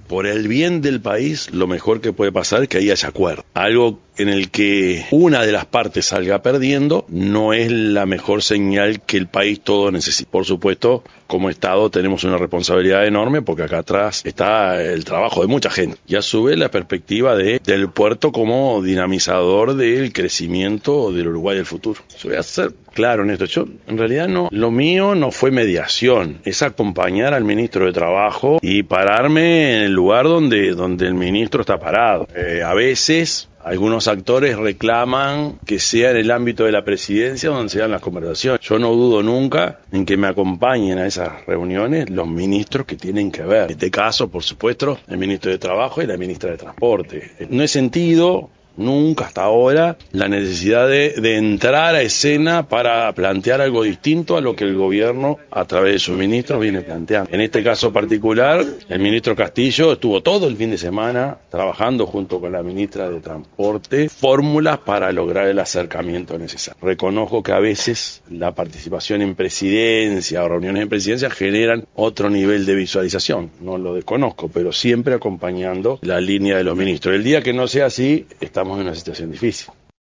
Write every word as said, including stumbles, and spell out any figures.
por el bien del país, lo mejor que puede pasar es que ahí haya acuerdo. Algo en el que una de las partes salga perdiendo no es la mejor señal que el país todo necesita. Por supuesto, como Estado tenemos una responsabilidad enorme porque acá atrás está el trabajo de mucha gente y a su vez la perspectiva de, del puerto como dinamizador del crecimiento del Uruguay del futuro. Yo voy a ser claro en esto. Yo, en realidad, no, lo mío no fue mediación, es acompañar al ministro de Trabajo y pararme en el lugar donde, donde el ministro está parado. Eh, a veces algunos actores reclaman que sea en el ámbito de la presidencia donde se dan las conversaciones. Yo no dudo nunca en que me acompañen a esas reuniones los ministros que tienen que ver. En este caso, por supuesto, el ministro de Trabajo y la ministra de Transporte. No he sentido nunca hasta ahora la necesidad de, de entrar a escena para plantear algo distinto a lo que el gobierno a través de sus ministros viene planteando. En este caso particular, el ministro Castillo estuvo todo el fin de semana trabajando junto con la ministra de Transporte fórmulas para lograr el acercamiento necesario. Reconozco que a veces la participación en presidencia o reuniones en presidencia generan otro nivel de visualización, no lo desconozco, pero siempre acompañando la línea de los ministros. El día que no sea así, estamos en una situación difícil.